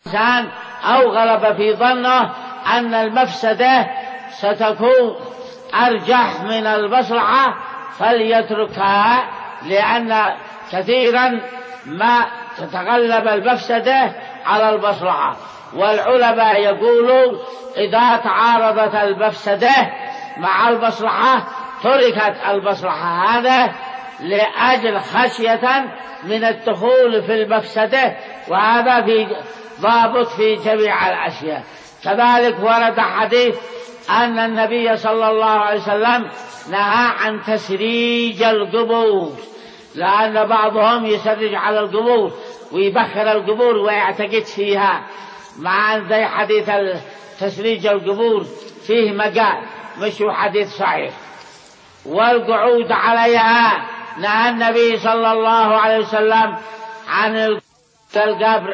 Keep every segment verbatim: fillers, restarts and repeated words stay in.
الإنسان أو غلب في ظنه أن المفسدة ستكون أرجح من المصلحة فليتركها، لأن كثيرا ما تتغلب المفسدة على المصلحة. والعلماء يقولون إذا تعارضت المفسدة مع المصلحة تركت المصلحة، هذا لأجل خشية من الدخول في المفسدة، وهذا في ضابط في جميع الأشياء. كذلك ورد حديث أن النبي صلى الله عليه وسلم نهى عن تسريج القبور، لأن بعضهم يسرج على القبور ويبخر القبور ويعتقد فيها، مع أن ذي حديث تسريج القبور فيه مقال مش حديث صحيح. والقعود عليها نهى النبي صلى الله عليه وسلم عن القبر،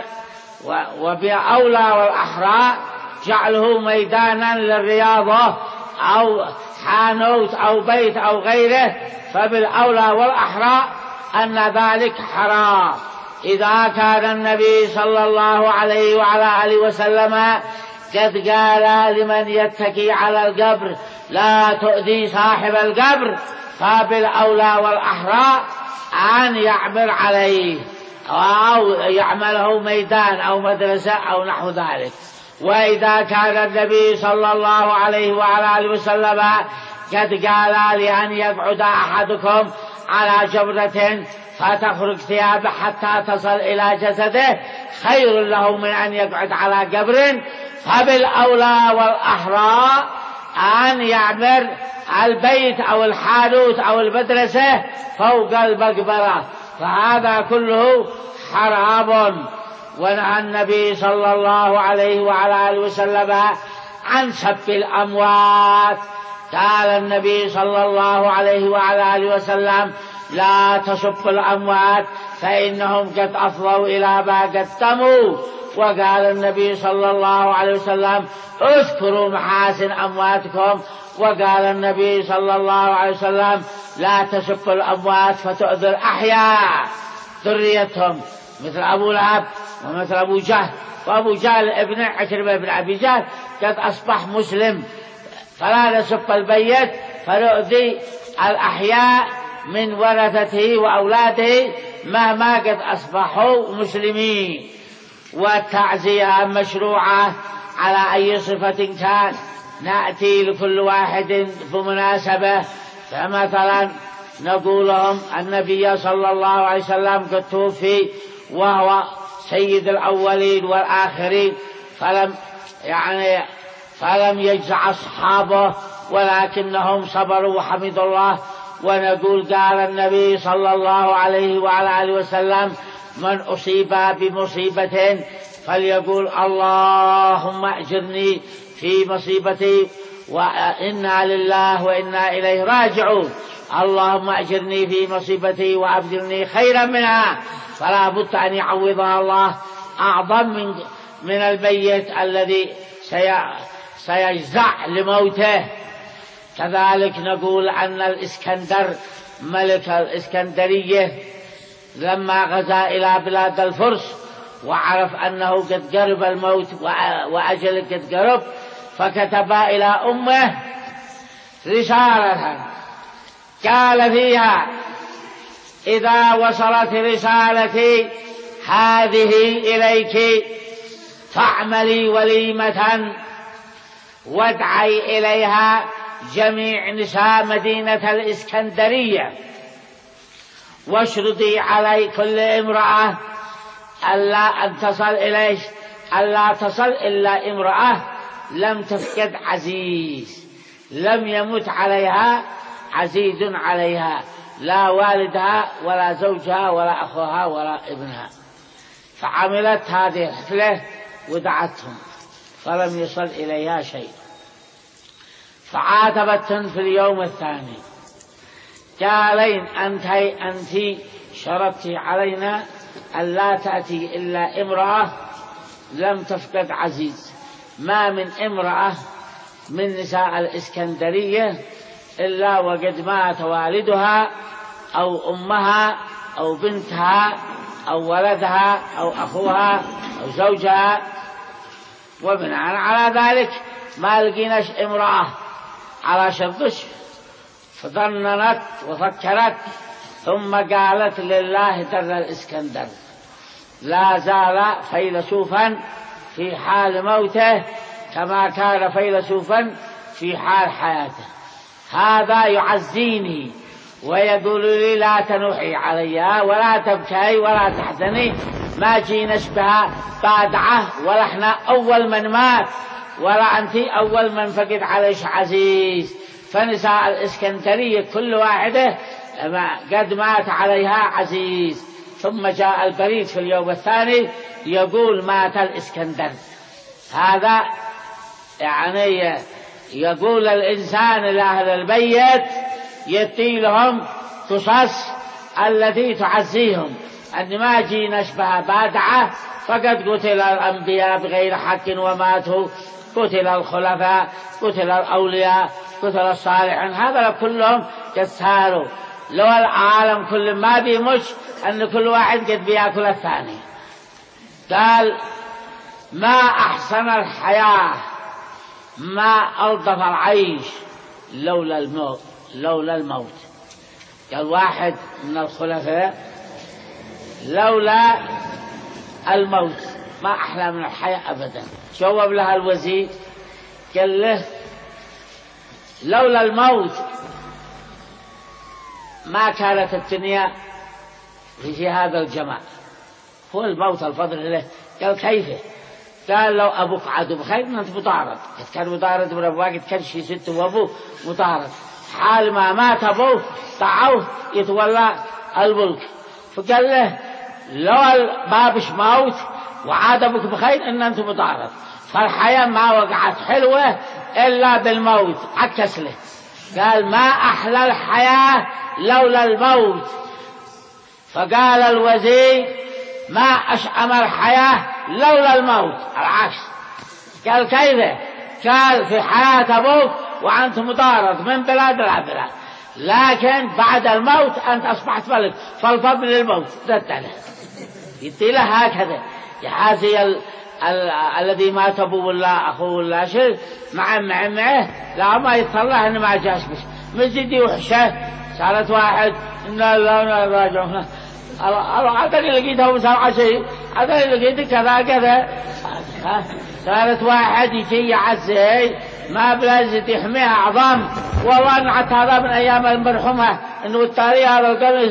وبأولى والأحرى جعله ميدانا للرياضة أو حانوت أو بيت أو غيره، فبالأولى والأحرى أن ذلك حرام. إذا كان النبي صلى الله عليه وعلى آله وسلم قد قال لمن يتكي على القبر لا تؤذي صاحب القبر، فبالأولى والأحرى أن يعبر عليه أو يعمله ميدان أو مدرسة أو نحو ذلك. وإذا كان النبي صلى الله عليه وعلى آله وسلم قد قال لأن يقعد أحدكم على جبرة فتخرج ثيابه حتى تصل إلى جسده خير له من أن يقعد على قبر، فبالأولى والأحرى أن يعمر البيت أو الحانوت أو المدرسة فوق المقبرة، فهذا كله حرام. ونهى النبي صلى الله عليه وعلى آله وسلم عن سب الأموات. قال النبي صلى الله عليه وعلى آله وسلم لا تسبوا الأموات فإنهم قد أفضوا إلى ما قدموا. وقال النبي صلى الله عليه وسلم اذكروا محاسن أمواتكم. وقال النبي صلى الله عليه وسلم لا تسبوا الأموات فتؤذوا الأحياء ذريتهم، مثل أبو لهب ومثل أبو جهل. وأبو جهل ابن عكرمة بن أبي جهل قد أصبح مسلم، فلا نسب البيت فنؤذي الأحياء من ورثته وأولاده مهما قد أصبحوا مسلمين. والتعزية مشروعة على أي صفة كان، نأتي لكل واحد بمناسبة. فمثلا نقول لهم النبي صلى الله عليه وسلم قد توفي وهو سيد الأولين والآخرين، فلم يعني فلم يجزع أصحابه ولكنهم صبروا وحمدوا الله. ونقول قال النبي صلى الله عليه وعلى آله وسلم من أصيب بمصيبة فليقول اللهم أجرني في مصيبتي وإنا لله وإنا إليه راجعون، اللهم أجرني في مصيبتي وأبدلني خيرا منها. فلا بد أن يعوضها الله أعظم من, من الميت الذي سيجزع لموته. كذلك نقول أن الإسكندر ملك الإسكندرية لما غزا إلى بلاد الفرس وعرف أنه قد قرب الموت وأجل قد قرب، فكتب إلى أمه رسالة قال فيها إذا وصلت رسالتي هذه إليك فاعملي وليمة وادعي إليها جميع نساء مدينة الإسكندرية، واشرطي علي كل امرأة ألا أن تصل إليه ألا تصل إلا امرأة لم تفقد عزيز، لم يمت عليها عزيز عليها، لا والدها ولا زوجها ولا أخوها ولا ابنها. فعملت هذه الحفلة ودعتهم فلم يصل إليها شيء، فعاتبتهن في اليوم الثاني قالين أنت أنت شرطت علينا ألا تأتي إلا امرأة لم تفقد عزيز، ما من امرأة من نساء الإسكندرية إلا وقد مات والدها أو أمها أو بنتها أو ولدها أو أخوها أو زوجها وبناء على ذلك ما لقيناش امرأة على شرطش، فظننت وفكرت ثم قالت لله در الإسكندر لا زال فيلسوفا في حال موته كما كان فيلسوفا في حال حياته، هذا يعزيني ويقول لي لا تنوحي علي ولا تبكي ولا تحزني، ما جيناش بها بادعة ولا احنا أول من مات ولا أنت أول من فقد عليش عزيز. فنساء الإسكندرية كل واحدة قد مات عليها عزيز. ثم جاء البريد في اليوم الثاني يقول مات الإسكندر. هذا يعني يقول الإنسان لأهل البيت يتي لهم قصص التي تعزيهم أن ما جينا شبه بادعة فقد قتل الأنبياء بغير حق وماتوا، قتل الخلفاء، قتل الأولياء، قتل الصالحين، هذا كلهم قد ساروا. لو العالم كل ما بيمش أن كل واحد قد بيأكل الثاني. قال ما أحسن الحياة، ما ألطف العيش لولا الموت لولا الموت. قال واحد من الخلفاء لولا الموت ما أحلى من الحياة أبدا. جواب لها الوزير قال له لولا الموت ما كانت الدنيا في هذا الجمال، هو الموت الفضل له. قال كيف؟ قال لو أبوك عدو بخير أنت مطارد، كان مطارد من أبوك كان شي ست وأبوه مطارد، حال ما مات أبوه طعوه يتولى الملك. فقال له لو البابش موت وعاد أبوك بخير أن أنت مطارد، فالحياة ما وقعت حلوة إلا بالموت. عكس له قال ما أحلى الحياة لولا الموت. فقال الوزير ما أشأم الحياة لولا الموت، العكس. قال كيف؟ قال في حياة أبوك وأنت مطارد من بلاد إلى بلاد، لكن بعد الموت أنت أصبحت ملك، فالفضل للموت زدت له. يدي له هكذا يحازي ال... ال... الذي مات أبوه ولا أخوه ولا شيء مع معه لا ما يطلع إنه ما جاش بس مزيدي وحشة. صارت واحد إن الله راجعون هذا اللي لقيته وصار شيء، هذا اللي لقيته كذا كذا. صارت واحد يجي يعزي ما بلازم يحميها عظام، والله نعت هذا من أيام المرحومة إنه التاريخ هذا القميص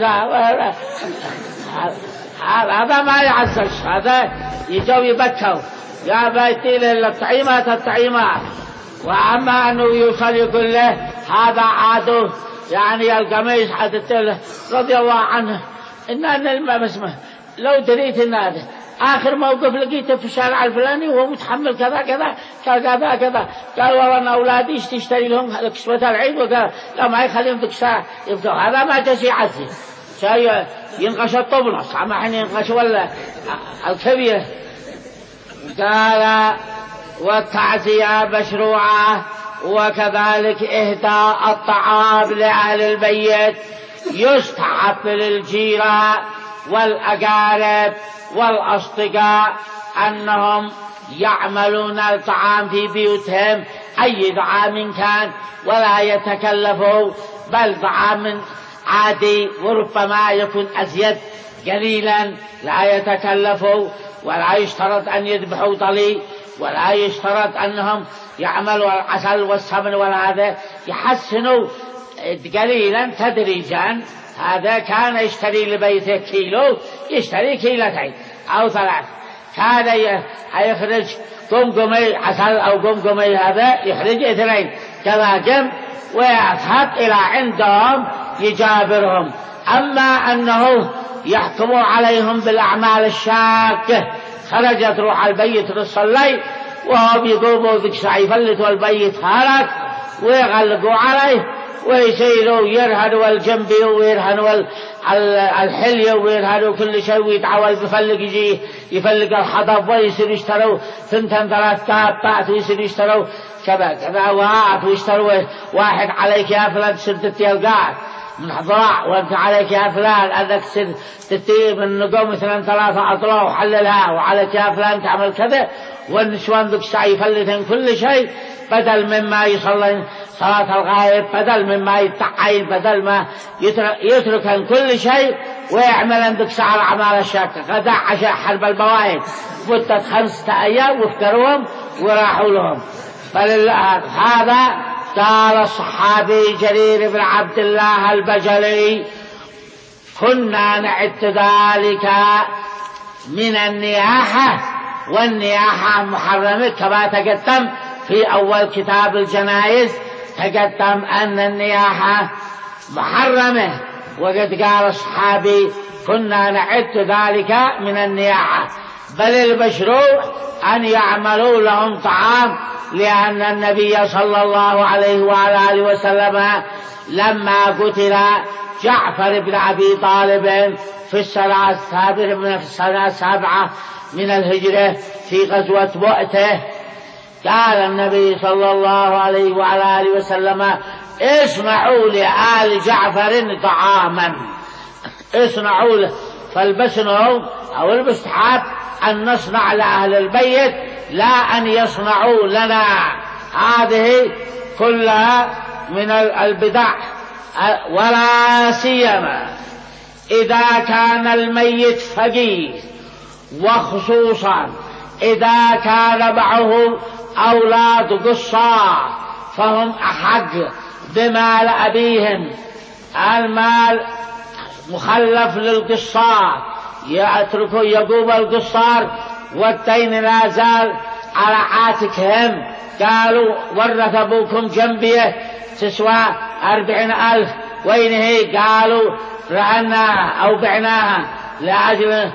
هذا ما يعزش، هذا يجوا يبكوا يا بيتي للطعيمات الطعيمات. وأما أنه يوصل يقول له هذا عاده يعني القميص حدث رضي الله عنه إن أن اسمه لو دريت إن هذا آخر موقف لقيته في الشارع الفلاني وهو متحمل كذا كذا كذا كذا. قال والله أنا أولادي تشتري لهم كسوة العيد، وقال لا ما يخليهم في كساء يبقوا. هذا ما جسي عزي شيء ينقش الطبنص عما حين ينقش ولا الكبير. قال والتعزية مشروعة، وكذلك إهداء الطعام لأهل البيت يستحب للجيران والأقارب والأصدقاء أنهم يعملون الطعام في بيوتهم أي طعام كان ولا يتكلفوا، بل طعام عادي وربما يكون أزيد قليلا لا يتكلفوا، ولا يشترط أن يذبحوا طلي، ولا يشترط أنهم يعملوا العسل والسمن، ولا هذا يحسنوا قليلا تدريجا. هذا كان يشتري لبيته كيلو يشتري كيلتين أو ثلاث، كان يخرج قمقمي عسل أو قمقمي هذا يخرج اثنين كذا جنب ويذهب إلى عندهم يجابرهم. أما أنه يحكموا عليهم بالأعمال الشاقة، خرجت روح البيت للصلي وهم يقوموا ذيك ساعة يفلتوا البيت هارك ويغلقوا عليه ويسيروا يرهنوا الجنبي ويرهنوا الحلية ويرهنوا كل شيء ويتعوى يفلق يجي يفلق الحضب ويسيروا يشتروا ثنتين ثلاث كابات ويسيروا يشتروا كذا كذا وقعت ويشتروا واحد عليك يا فلان سدت يلقاك من ضراع وانت عليك يا فلان انك تتيب النقوم مثلا ثلاثة اطلاع وحللها، وعليك يا فلان تعمل كذا، والنسوان ذك سعي يفلتن كل شيء، بدل مما يصلي صلاة الغائب، بدل مما يتعين، بدل ما يتركن كل شيء ويعمل عندك سعر أعمال الشاكة. غدا عشاء حرب البوائد مدة خمسة أيام وافكروهم وراحوا لهم. فهذا قال الصحابي جرير بن عبد الله البجلي: كنا نعد ذلك من النياحة، والنياحة محرمة كما تقدم في أول كتاب الجنائز، تقدم أن النياحة محرمة. وقد قال الصحابي: كنا نعد ذلك من النياحة، بل المشروع أن يعملوا لهم طعام، لأن النبي صلى الله عليه وعلى آله وسلم لما قتل جعفر بن أبي طالب في السنة السابعة من السنة السابعة من الهجرة في غزوة مؤتة، قال النبي صلى الله عليه وعلى آله وسلم: اصنعوا لآل جعفر طعاما، اصنعوا له. فالبسنهم أو المستحب أن نصنع لأهل البيت، لا أن يصنعوا لنا. هذه كلها من البدع، ولا سيما إذا كان الميت فقير، وخصوصا إذا كان معه أولاد قصار، فهم أحق بمال أبيهم. المال مخلف للقصار، يتركوا يقوم القصار والدين لا زال على عاتقهم. قالوا: ورث أبوكم جنبيه تسوى أربعين ألف، وين هي؟ قالوا: رهناها أو بعناها لأجل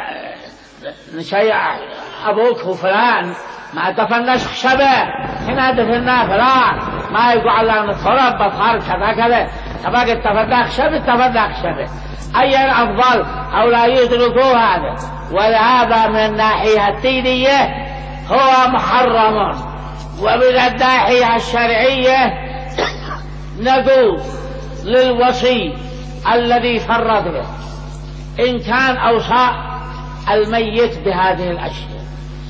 نشيع أبوك وفلان، ما دفناش خشبه، هنا دفناه فلان، ما يقول على نتخرب بطهر كذا كذا، تبقى دفناه خشبه دفناه خشبه، أي أفضل أو لا يدركوا هذا. ولهذا من الناحية الدينية هو محرم، ومن الناحية الشرعية نقول للوصي الذي فرط به إن كان أوصى الميت بهذه الأشياء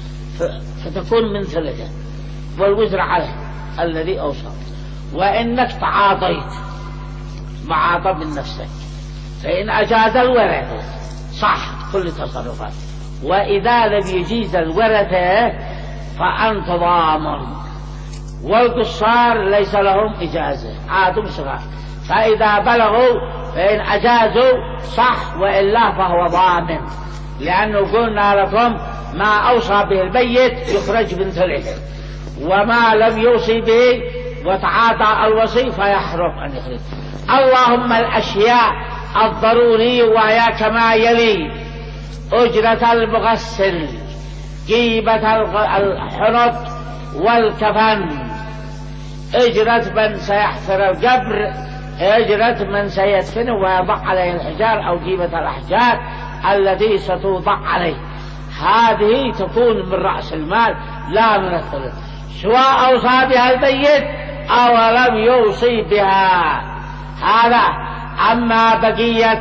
فتكون من ثلثه والوزر عليه الذي أوصى، وإنك تعاطيت معاطى من نفسك، فإن أجاز الورثة صح كل تصرفات، وإذا لم يجيز الورثة فأنت ضامن. والقصار ليس لهم إجازة، عادوا صغار، فإذا بلغوا فإن أجازوا صح، وإلا فهو ضامن، لأنه قلنا لكم ما أوصى به الميت يخرج من ثلثه، وما لم يوصي به وتعاطى الوصي فيحرم أن يخرج. اللهم الأشياء الضرورية وهي كما يلي: أجرة المغسل، قيمة الحنط والكفن، أجرة من سيحفر القبر، أجرة من سيدفنه ويضع عليه الحجار أو قيمة الأحجار التي ستوضع عليه، هذه تكون من رأس المال لا من الثلث، سواء أوصى بها الميت أو لم يوصي بها. هذا. أما بقية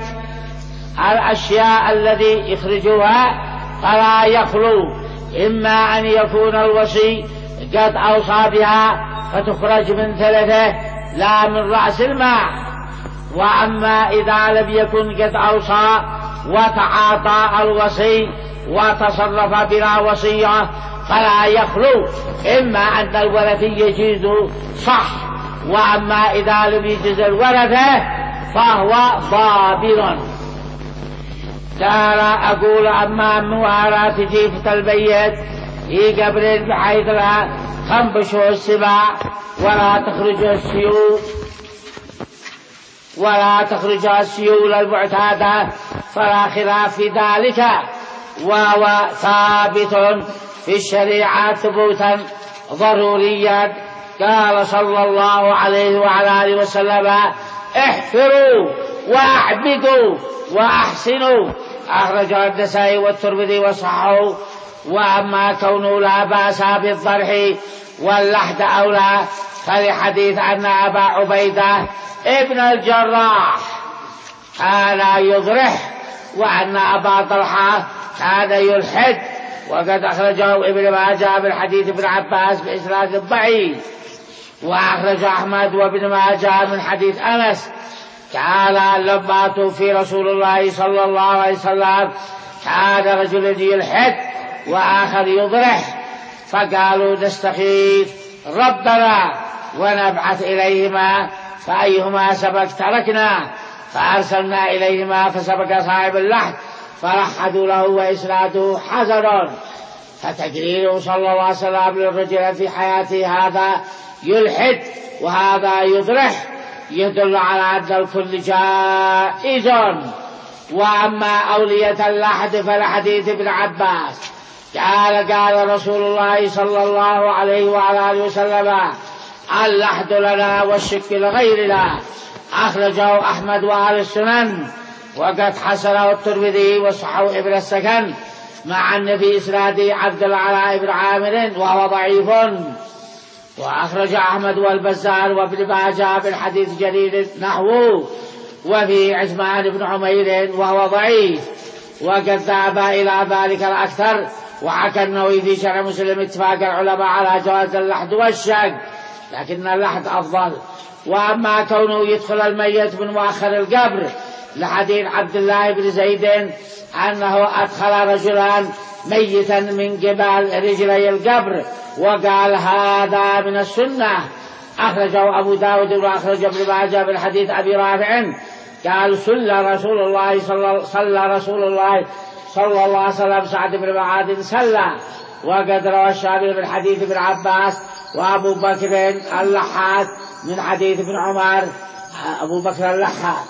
الأشياء الذي يخرجوها فلا يخلو، إما أن يكون الوصي قد أوصى بها فتخرج من ثلثه لا من رأس المال، وأما إذا لم يكن قد أوصى وتعاطى الوصي وتصرف بلا وصية فلا يخلو، إما أن الورثة يجيز صح، وأما إذا لم يجز الورثة فهو ضابر. قال: أقول أما مواراة جيفة البيت هي قبر بحيث لا تنبشه السباع ولا تخرجها السيول ولا تخرجها السيول المعتادة، فلا خلاف في ذلك، وهو ثابت في الشريعة ثبوتا ضروريا. قال صلى الله عليه وعلى آله وسلم: احفروا واعبدوا واحسنوا، أخرجه النسائي والترمذي وصححه. وأما كونه لا بأس بالضرح واللحد أولى فلحديث أن أبا عبيدة ابن الجراح كان يضرح، وأن أبا طلحة كان يلحد. وقد أخرجه ابن ماجه من حديث ابن عباس بإسناد ضعيف. وأخرج أحمد وابن ماجه من حديث أنس قال لما توفي رسول الله صلى الله عليه وسلم كان رجل يلحد وآخر يضرح، فقالوا نستخيف ربنا ونبعث إليهما فأيهما سبق تركنا، فأرسلنا إليهما فسبق صاحب اللحد فرحدوا له وإسناده حسن. فتقريره صلى الله عليه وسلم للرجل في حياته هذا يلحد وهذا يضرح يدل على أن الكل جائز. وأما أولية اللحد فلحديث ابن عباس قال قال رسول الله صلى الله عليه وعلى آله وسلم اللحد لنا والشك لغيرنا. أخرجه أحمد وأهل السنن، وقد حسنه الترمذي وصححه ابن السكن مع أن في إسناده عبد العلاء بن عامر وهو ضعيف. وأخرج أحمد والبزار وابن ماجه من حديث جرير نحوه، وفي عثمان بن عمير وهو ضعيف. وقد ذهب إلى ذلك الأكثر. وحكى النووي في شرح مسلم اتفاق العلماء على جواز اللحد والشق، لكن اللحد أفضل. وأما كونه يدخل الميت من مؤخر القبر لحديث عبد الله بن زيد أنه أدخل رجلا ميتا من قبل رجلي القبر وقال هذا من السنة. أخرجه أبو داود وأخرج ابن ماجه من حديث أبي رافع قال صلى رسول الله صلى, صلى رسول الله صلى الله عليه وسلم سعد بن معاذ صلى. وقد روى الشافعي من حديث ابن عباس وأبو بكر اللحاد من حديث ابن عمر. أبو بكر اللحاد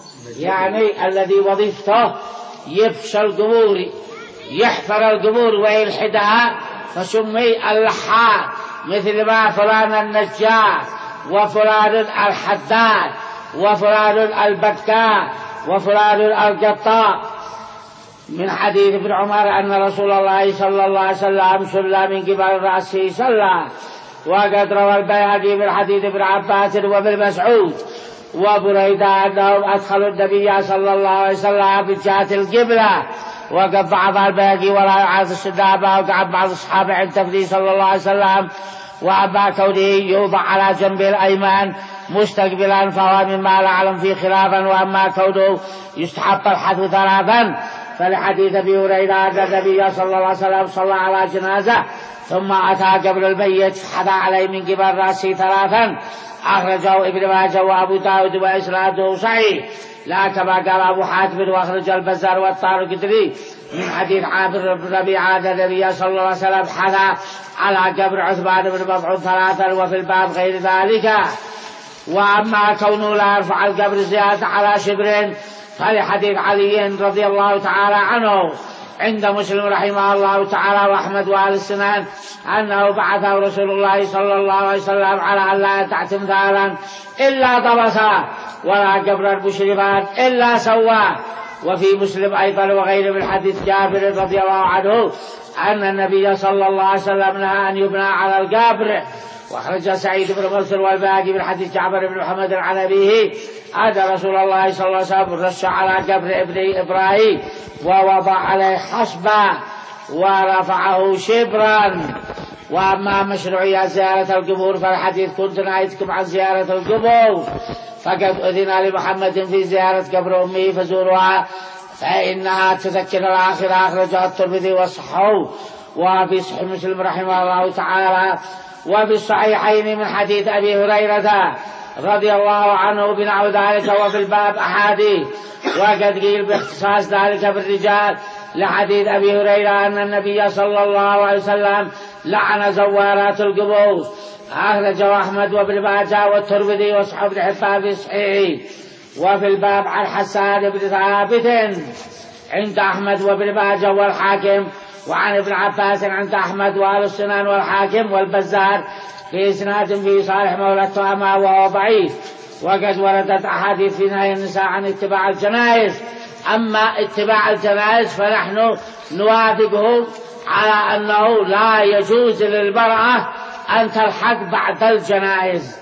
يعني الذي وظيفته يفشى القبور يحفر القبور ويلحدها فسمي اللحاد، مثل ما فلان النجار وفلان الحداد وفلان البكاء وفلان القطاع. من حديث ابن عمر أن رسول الله صلى الله عليه وسلم صلى من قبل رأسه صلى. وقد روى البيهقي من حديث ابن عباس وابن مسعود وبريدة أنهم أدخلوا النبي صلى الله عليه وسلم في جهة القبلة. وقد ضعف البيهقي ولا يعارض الصحابة وقعد بعض الصحابة عند تفضيل صلى الله عليه وسلم. وأما كونه يوضع على جنبه الأيمن مستقبلا فهو مما لا أعلم فيه خلافا. وأما كونه يستحب الحثو ثلاثا فلحديث أبي هريرة أن النبي صلى الله عليه وسلم صلى على جنازة ثم أتى قبل الميت حدا عليه من قبل رأسه ثلاثا. أخرجه ابن ماجه وأبو داود وإسناده صحيح لا كما قال أبو حاتم. وأخرج البزار والطارقطني من حديث عامر بن ربيعة أن النبي صلى الله عليه وسلم حدا على قبر عثمان بن مظعون ثلاثا وفي الباب غير ذلك. وأما كونه لا يرفع القبر زيادة على شبر فلحديث علي رضي الله تعالى عنه عند مسلم رحمه الله تعالى وأحمد وآل السنان أنه بعثه رسول الله صلى الله عليه وسلم على أن لا يدع تمثالا إلا طمسا ولا قبر المشرفات إلا سواه. وفي مسلم أيضا وغيره من حديث جابر رضي الله عنه أن النبي صلى الله عليه وسلم نهى أن يبنى على القبر. وأخرج سعيد بن مرسل والباقي من حديث جعفر بن محمد عن أبيه أن رسول الله صلى الله عليه وسلم رش على قبر ابن إبراهيم ووضع عليه حصبا ورفعه شبرا. وأما مشروعية زيارة القبور فالحديث كنت نهيتكم عن زيارة القبور فقد أذن لمحمد في زيارة قبر أمه فزورها فإنها تذكر الآخرة. أخرجها الترمذي وصححه. وفي صحيح مسلم رحمه الله تعالى وفي الصحيحين من حديث أبي هريرة رضي الله عنه بنحو ذلك وفي الباب أحاديث. وقد قيل باختصاص ذلك بالرجال لحديث أبي هريرة أن النبي صلى الله عليه وسلم لعن زوارات القبور. أخرجه أحمد وابن ماجه والترمذي وصححه ابن حبان في صحيحه. وفي الباب عن حسان بن ثابت عند أحمد وابن ماجه والحاكم وعن ابن عباس عند أحمد وآل السنان والحاكم والبزار في إسناد في صالح مولى التهامة وهو ضعيف. وقد وردت أحاديث في نهي النساء عن اتباع الجنائز. أما اتباع الجنائز فنحن نوافقه على أنه لا يجوز للمرأة أن تلحق بعد الجنائز.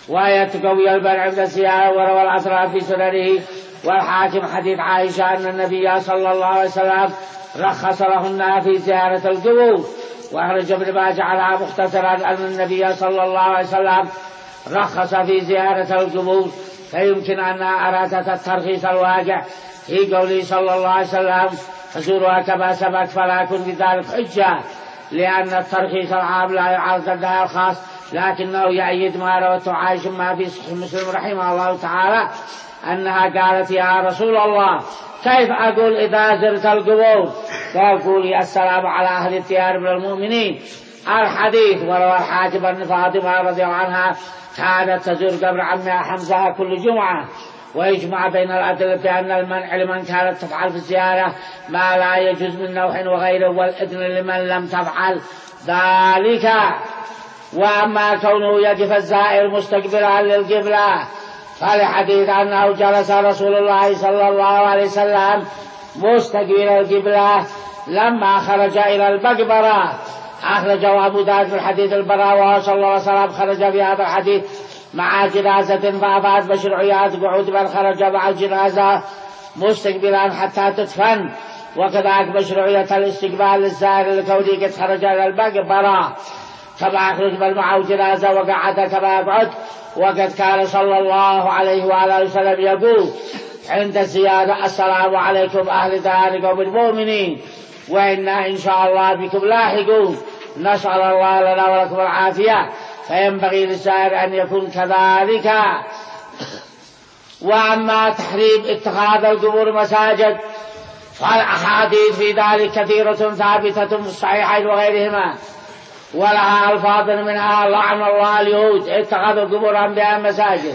وهي تقوي المنع من الزيارة. وروى الأطراف في سننه والحاكم حديث عائشة أن النبي صلى الله عليه وسلم رخص لهن في زيارة القبور. وأخرج ابن ماجه على مختصرا أن النبي صلى الله عليه وسلم رخص في زيارة القبور، فيمكن أنها أرادت الترخيص الواقع في قوله صلى الله عليه وسلم فزورها كما سبق فلا يكون بذلك حجة، لأن الترخيص العام لا يعارض النهي الخاص، لكنه يؤيد ما روته عائشة ما في صحيح مسلم رحمه الله تعالى أنها قالت يا رسول الله كيف أقول إذا زرت القبور؟ قال قولي السلام على أهل الديار من المؤمنين. الحديث. وروى الحاكم أن فاطمة رضي الله عنها كانت تزور قبر عمها حمزة كل جمعة. ويجمع بين الأدلة بأن المنع لمن كانت تفعل في الزيارة ما لا يجوز من نوح وغيره، والإذن لمن لم تفعل ذلك. وأما كونه يقف الزائر مستقبلا للقبلة فالحديث أنه جلس رسول الله صلى الله عليه وسلم مستقبل القبلة لما خرج إلى المقبرة. أخرجه أبو داود في الحديث البراء وهو صلى الله عليه وسلم خرج في هذا الحديث مع جنازة فأفاد مشروعيات قعود من خرج مع الجنازة مستقبلا حتى تدفن، وكذلك مشروعية الاستقبال للزائر لكونه قد خرج إلى المقبرة، كما أخرج من معه جنازة وقعد كما يقعد. وقد كان صلى الله عليه وآله وسلم يقول عند الزيارة السلام عليكم أهل داركم المؤمنين وإنا إن شاء الله بكم لاحقون، نسأل الله لنا ولكم العافية. فينبغي للزائر أن يكون كذلك. وأما تحريم اتخاذ القبور مساجد فالأحاديث في ذلك كثيرة ثابتة في الصحيحين وغيرهما، ولها ألفاظ منها لعن الله اليهود اتخذوا قبور أنبياء مساجد،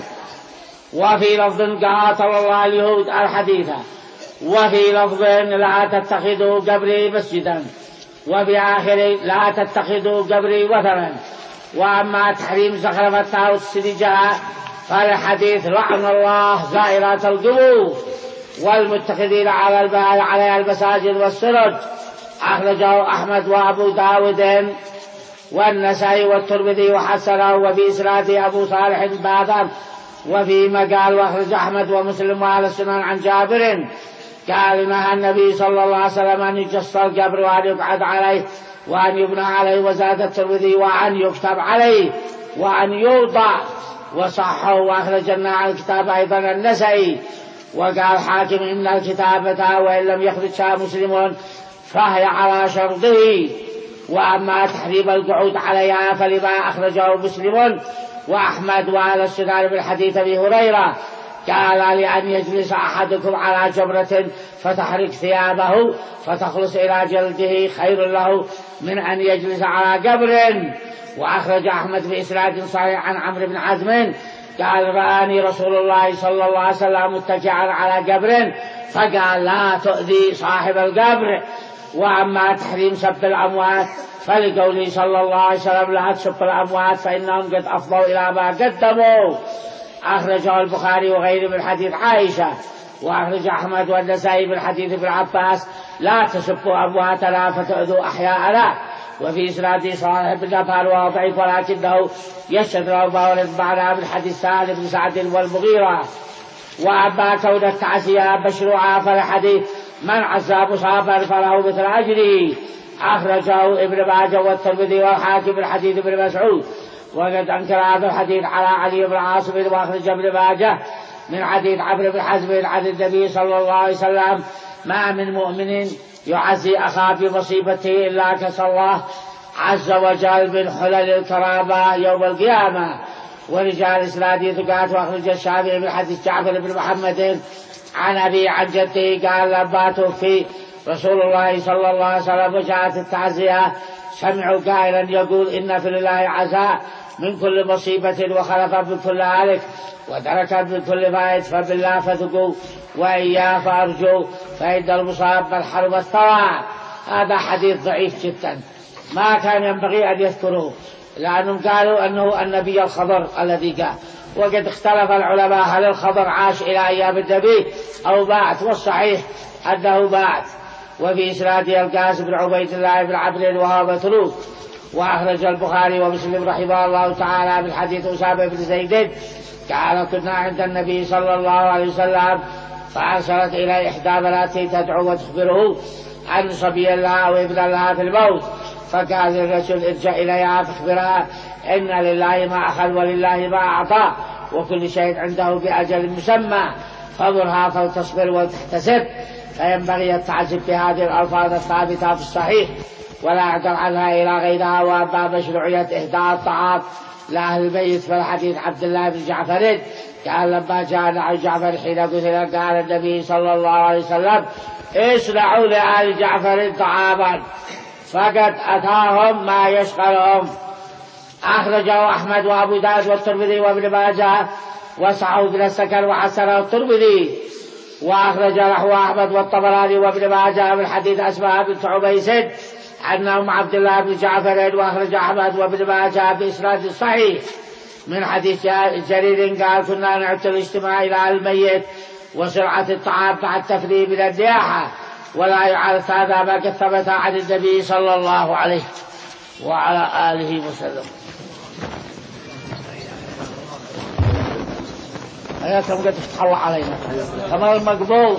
وفي لفظ قاتل الله اليهود الحديثة، وفي لفظ لا تتخذوا قبري مسجدا، وفي آخر لا تتخذوا قبري وثنا. وأما تحريم زخرفتها والسرجها فالحديث لعن الله زائرات القبور والمتخذين على البال عليها المساجد والسرج. أخرجه أحمد وأبو داود والنسائي والترمذي وحسنه وفي إسناده أبو صالح باذر. وفي مقال وأخرج أحمد ومسلم وأهل السنن عن جابر قال نهى النبي صلى الله عليه وسلم أن يجص القبر وأن يقعد عليه وأن يبنى عليه، وزاد الترمذي وأن يكتب عليه وأن يوضع، وصحه وأخرج عن الكتاب أيضا النسائي. وقال حاكم إن الكتابة وإن لم يخرجها مسلم فهي على شرطه. وأما تحريم القعود عليها فلما أخرجه مسلم وأحمد وأهل السنن بالحديث أبي هريرة قال لأن يجلس أحدكم على جمرة فتحرق ثيابه فتخلص إلى جلده خير له من أن يجلس على قبر. وأخرج أحمد بإسناد صحيح عن عمرو بن عزم قال رآني رسول الله صلى الله عليه وسلم متكئا على قبر فقال لا تؤذي صاحب القبر. وأما تحريم سب الأموات فلقوله صلى الله عليه وسلم لا تسب الأموات فإنهم قد أفضوا إلى ما قدموا. أخرجه البخاري وغيره من حديث عائشة. وأخرج أحمد والنسائي من حديث ابن عباس لا تسبوا أمواتنا فتؤذوا أحياءنا. وفي إسناده صالح بن نفر وهو ضعيف ولكنه يشهد له ما ورد معنا من حديث سالم بن سعد والمغيرة. وأما كون التعزية مشروعة فالحديث من عزى مصابا فله مثل أجره. أخرجه ابن ماجه والترمذي والحاكم من حديث ابن مسعود. وقد أنكر هذا الحديث على علي بن عاصم. وأخرج ابن ماجه من حديث عمرو بن حزم عن النبي صلى الله عليه وسلم ما من مؤمن يعزي أخاه بمصيبته إلا كسى الله عز وجل من حلل الكرامة يوم القيامة. ورجال إسناده ثقات. وأخرج الشافعي من حديث جعفر بن محمد عن أبي عن جده قال لما توفي رسول الله صلى الله عليه وسلم وجاءت التعزية سمعوا قائلا يقول إن في الله عزاء من كل مصيبة وخلفا من كل هالك ودركا من كل فائد فبالله فثقوا وإياه فأرجوا فإن المصاب الحرب الثواب. هذا حديث ضعيف جدا ما كان ينبغي أن يذكروه، لأنهم قالوا أنه النبي الخضر الذي قال. وقد اختلف العلماء هل الخضر عاش إلى أيام النبي أو مات، والصحيح أنه مات. وفي إسناده القاسم بن عبيد الله بن عبد وهو متروك. وأخرج البخاري ومسلم رحمه الله تعالى من حديث أسامة بن زيد قال كنا عند النبي صلى الله عليه وسلم فأرسلت إلى إحدى بناته تدعو وتخبره عن صبي الله وابن الله في الموت، فقال الرجل ارجع إليها فاخبرها إن لله ما أخذ ولله ما أعطى وكل شيء عنده بأجل مسمى، فمرها فلتصبر وتحتسب. فينبغي التعجب بهذه الألفاظ الثابتة في الصحيح ولا يعدل عنها إلى غيرها. وأما مشروعية إهداء الطعام لأهل البيت فالحديث عبد الله بن جعفر قال لما جاء عن جعفر حين قتل قال النبي صلى الله عليه وسلم اصنعوا لآل جعفر طعاما، فقد أتاهم ما يشغلهم. أخرجه أحمد وأبو داود والترمذي وابن ماجه وصححه بن السكن وحسنه الترمذي. وأخرج له أحمد والطبراني وابن ماجه من حديث أسماء بنت عبيس عن أم عبد الله بن جعفر. وأخرج أحمد وابن ماجه بإسناد صحيح من حديث جرير قال كنا نعد الاجتماع إلى الميت وسرعة الطعام مع التفريق من النياحة، ولا يعرف هذا ما قد ثبت عن النبي صلى الله عليه وعلى آله وسلم. حياتهم قد تفتح الله علينا كما المقبول.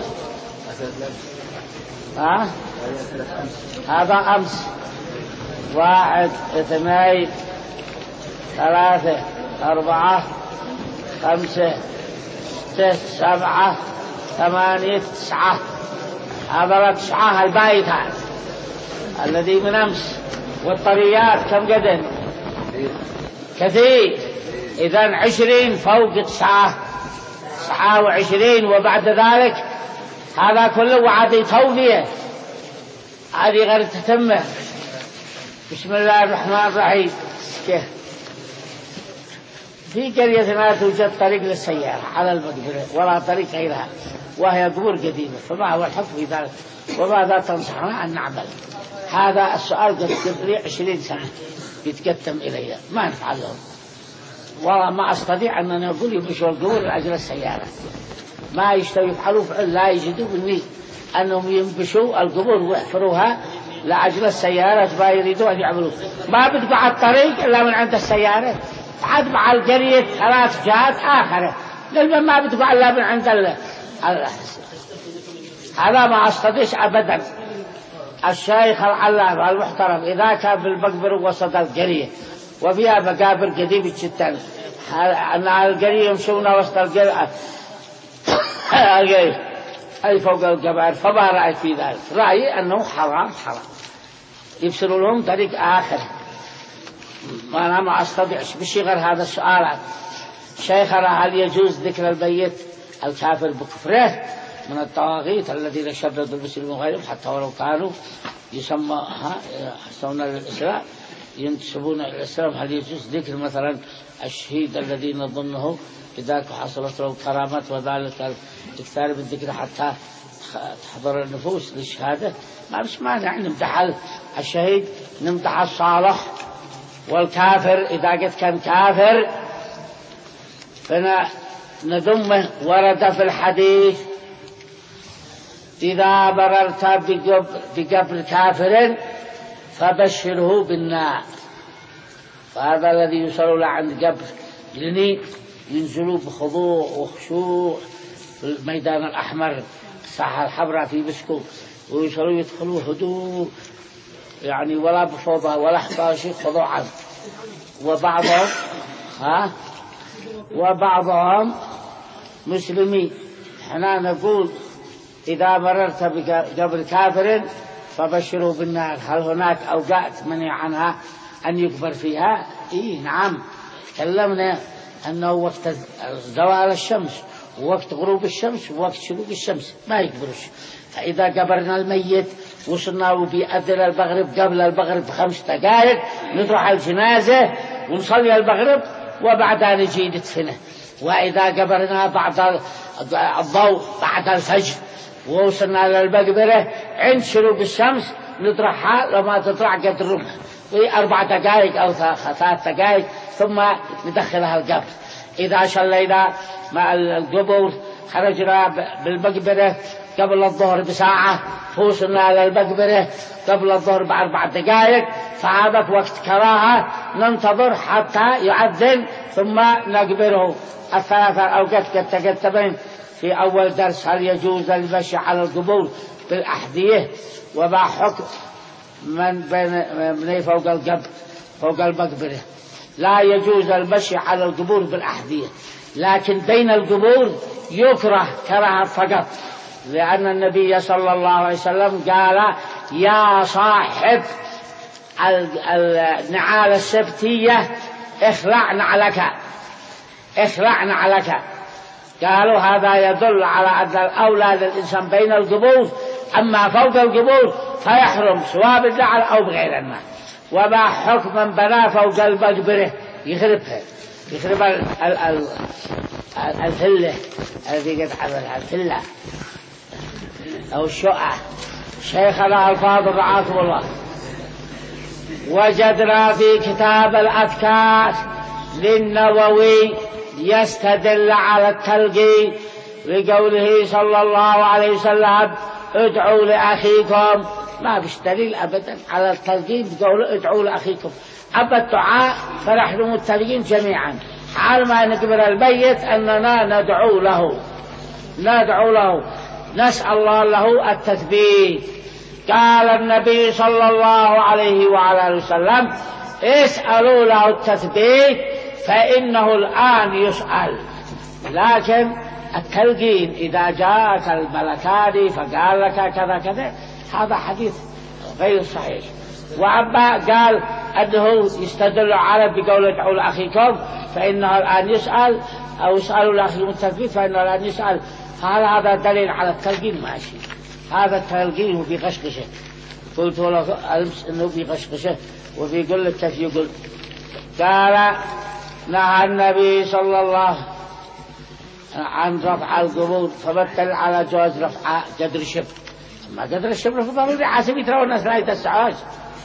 ها؟ هذا أمس واحد اثنين ثلاثة أربعة خمسة ستة سبعة ثمانية تسعة، هذا تسعة البايتة الذي من أمس. والطريات كم قدر؟ كثير. إذن عشرين فوق تسعة تسعة وعشرين، وبعد ذلك هذا كله وعدي توفية هذه غير تتمه. بسم الله الرحمن الرحيم. في قريتنا توجد طريق للسيارة على المقبرة ولا طريق غيرها، وهي قبور قديمة، فما هو الحق في ذلك وماذا تنصحنا أن نعمل؟ هذا السؤال قد قبل عشرين سنة يتقدم إلي ما نفعل لهم، والله ما أستطيع أن أنا أقول يمشوا القبور لأجل السيارة، ما يشتروا يفعلوا فعل لا يجدوا مني أنهم ينبشوا القبور ويحفروها لأجل السيارة ما يريدوا أن يعملوا. ما بتقع الطريق إلا من عند السيارة، عاد مع القرية ثلاث جهات آخرة لما ما بتقع إلا من عند الله. هذا ما أستطيع أبدا. الشيخ العلامة المحترم إذا كان بالمقبرة وسط القرية وفيها مقابر قديمة جدا، أن القرية يمشون وسط القرية أي فوق القبائر، فما رأيت في ذلك؟ رأيي أنه حرام حرام يبصروا لهم طريق آخر. وأنا ما أستطيعش بشغل هذا السؤال. شيخنا هل يجوز ذكر الميت الكافر بكفره من الطواغيت الذين شردوا المسلمين وغيرهم حتى ولو كانوا يسمونها يحسنون للإسلام ينتسبون إلى الإسلام؟ هل يجوز ذكر مثلا الشهيد الذي نظنه لذلك حصلت له كرامات وذلك اكثر من ذكر حتى تحضر النفوس للشهادة؟ ما بس مانع نمدح الشهيد نمدح الصالح، والكافر إذا قد كان كافر فنذمه. ورد في الحديث إذا مررت بقبر كافر فبشره بالنار، فهذا الذي يصلوا له عند قبر لني ينزلوا بخضوع وخشوع في الميدان الأحمر الساحة الحمراء في مسكو، ويصلوا يدخلوا هدوء يعني ولا بفوضى ولا حتى شيء خضوعا. وبعضهم ها وبعضهم مسلمين. احنا نقول إذا مررت بقبر كافر فبشروا بالنار. هل هناك أوقات منع عنها أن يكبر فيها؟ إيه نعم، تكلمنا أنه وقت زوال الشمس ووقت غروب الشمس ووقت شروق الشمس ما يكبرش. فإذا قبرنا الميت وصلنا وبيأذن المغرب قبل المغرب بخمس دقائق نروح الجنازة ونصلي المغرب وبعدها نجي ندفنه. وإذا قبرنا بعد الضوء بعد الفجر ووصلنا للمقبرة عند شروق الشمس نطرحها لما تطلع قد الرمح أربع دقائق أو ثلاث دقائق ثم ندخلها القبر. إذا شلينا مع القبور خرجنا بالمقبرة قبل الظهر بساعة، فوصلنا على المقبرة قبل الظهر بأربع دقائق، فهذا وقت كراهة ننتظر حتى يؤذن ثم نقبره. الثلاثة أوقات قد تكتبين في أول درس. هل يجوز المشي على القبور بالأحذية؟ وما حكم من بين فوق القبر فوق المقبرة؟ لا يجوز المشي على القبور بالأحذية، لكن بين القبور يكره كراهة فقط، لأن النبي صلى الله عليه وسلم قال: يا صاحب النعال السبتية اخلع نعلك اخلع نعلك. قالوا هذا يدل على أن الأولى للإنسان بين القبور، أما فوق القبور فيحرم سواء بالنعل أو بغير الماء. وما حكم من بنى فوق المقبرة يخربها، يخرب الفلة التي قد عملها الفلة أو الشقة. شيخنا الفاضل رعاكم الله، وجدنا في كتاب الأذكار للنووي يستدل على التلقين لقوله صلى الله عليه وسلم: ادعوا لأخيكم. ما فيش دليل أبدا على التلقين بقوله ادعوا لأخيكم. أما الدعاء فنحن متفقين جميعا حال ما نقبل الميت أننا ندعو له ندعو له نسأل الله له التثبيت. قال النبي صلى الله عليه وعلى وسلم: اسألوا له التثبيت فإنه الآن يسأل. لكن التلقين إذا جاءك الملكان فقال لك كذا كذا هذا حديث غير صحيح. وأما قال أنه يستدل على بقول ادعوا لأخيكم فإنه الآن يسأل، أو اسألوا لأخيكم التثبيت فإنه الآن يسأل، هذا هذا دليل على التلقين ماشي. هذا التلقين في قشقشة، قلت له ألمس أنه في قشقشة وفي قل التف يقول. قال: نهى النبي صلى الله عليه وسلم عن رفع القبور، فبدل على جواز رفع قدر الشبر. ما قدر الشبر فضروري حاسب يترون الناس لا يتسعاش.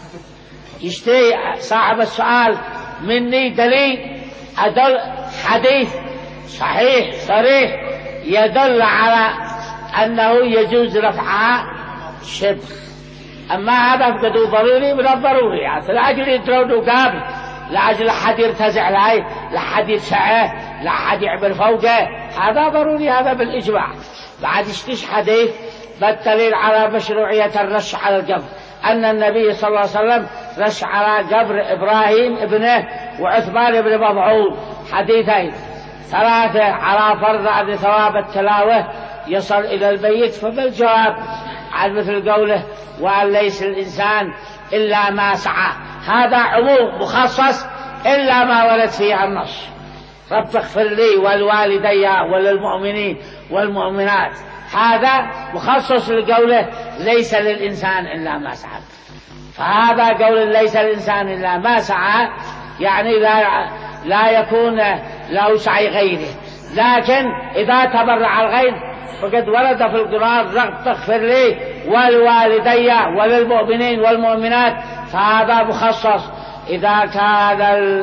يشتري صاحب السؤال مني دليل أدل حديث صحيح صريح يدل على أنه يجوز رفع شبر. أما هذا فقدوا ضروري من الضروري، يعني لأجل يترونه قابل، لأجل حد يرتزع له، لحد يسعه، لحد يعمل فوقه، هذا ضروري، هذا بالإجماع. بعد اشتش حديث بالدليل على مشروعية الرش على القبر، أن النبي صلى الله عليه وسلم رش على قبر إبراهيم ابنه وعثمان بن مظعون، حديثين. ثلاثة على فرض أن ثواب التلاوة يصل إلى البيت. فبالجواب عن مثل قوله: وأن ليس الإنسان إلا ما سعى، هذا عموم مخصص إلا ما ورد فيه النص: رب اغفر لي والوالدي وللمؤمنين والمؤمنات. هذا مخصص لقوله ليس للإنسان إلا ما سعى. فهذا قول ليس للإنسان إلا ما سعى يعني لا, لا يكون له سعي غيره. لكن إذا تبرع الغير فقد ورد في القرآن: رب اغفر لي والوالدي وللمؤمنين والمؤمنات، فهذا مخصص إذا كان ال...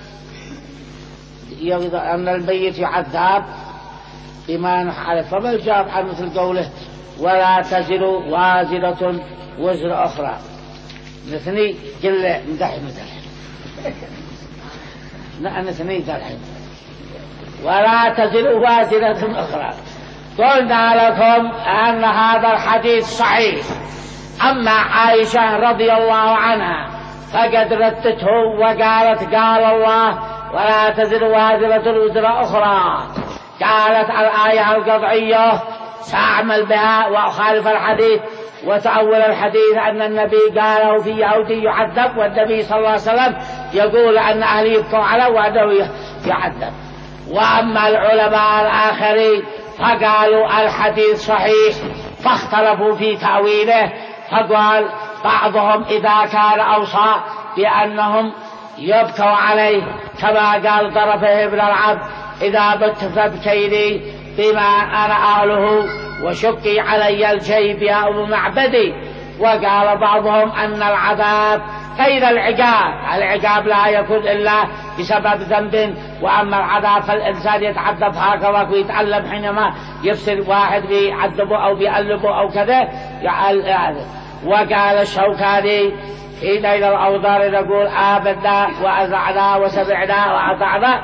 أن الميت يعذب بما نحن. فما الجواب عن مثل قوله: ولا تزر وازرة وزر أخرى. نثني قل مدحي مدحي نثني دلحي ولا تزر وازرة أخرى. قلنا لكم أن هذا الحديث صحيح. أما عائشة رضي الله عنها فقد ردته وقالت: قال الله: ولا تزر وازرة وزر أخرى. قالت الآية القطعية سأعمل بها وأخالف الحديث، وتأول الحديث أن النبي قاله في يهودي يعذب، والنبي صلى الله عليه وسلم يقول أن أهلي يبقوا عليه وأنه يعذب. وأما العلماء الآخرين فقالوا الحديث صحيح، فاختلفوا في تأويله. فقال بعضهم إذا كان أوصى بأنهم يبكوا عليه كما قال طرفه ابن العبد: إذا بت فابكيني بما أنا أهله وشقي علي الجيب يا أم معبدي. وقال بعضهم أن العذاب غير العقاب. العقاب لا يكون إلا بسبب ذنب، وأما العذاب فالإنسان يتعذب هكذا ويتعلم حينما يفسر واحد بيعذبه أو بيقلبه أو كذا. وقال الشوكاني في نيل الأوطار يقول آمنا وأذعنا وسمعنا وأطعنا.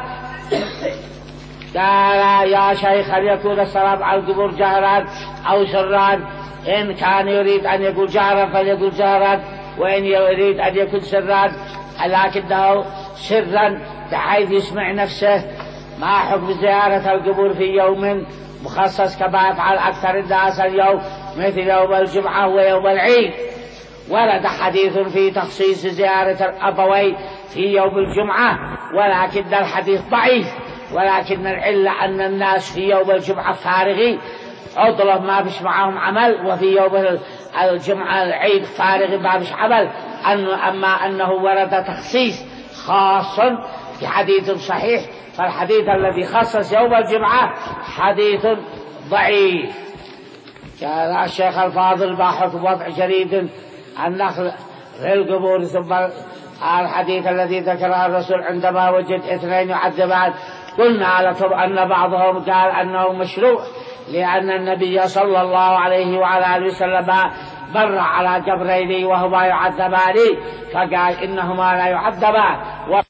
قال يا شيخ هل يكون السلام على القبور جهرا أو سرا؟ إن كان يريد أن يقول جهرا فليقول جهرا، وإن يريد أن يكون سرا لكنه سرا بحيث يسمع نفسه. ما حكم زيارة القبور في يوم مخصص كما يفعل أكثر الناس اليوم مثل يوم الجمعة ويوم العيد؟ ورد حديث في تخصيص زيارة الأبوين في يوم الجمعة، ولكن الحديث ضعيف، ولكن العلة أن الناس في يوم الجمعة فارغين عطلة ما فيش معهم عمل، وفي يوم الجمعة العيد فارغ ما فيش عمل. أما أنه ورد تخصيص خاص في حديث صحيح، فالحديث الذي خصص يوم الجمعة حديث ضعيف. قال الشيخ الفاضل ما حكم وضع جريد النخل في القبور؟ ثم الحديث الذي ذكره الرسول عندما وجد اثنين يعذبان، قلنا لكم أن بعضهم قال أنه مشروع، لأن النبي صلى الله عليه وعلى آله وسلم مر على قبرين وهما يعذبان فقال إنهما لا يعذبان.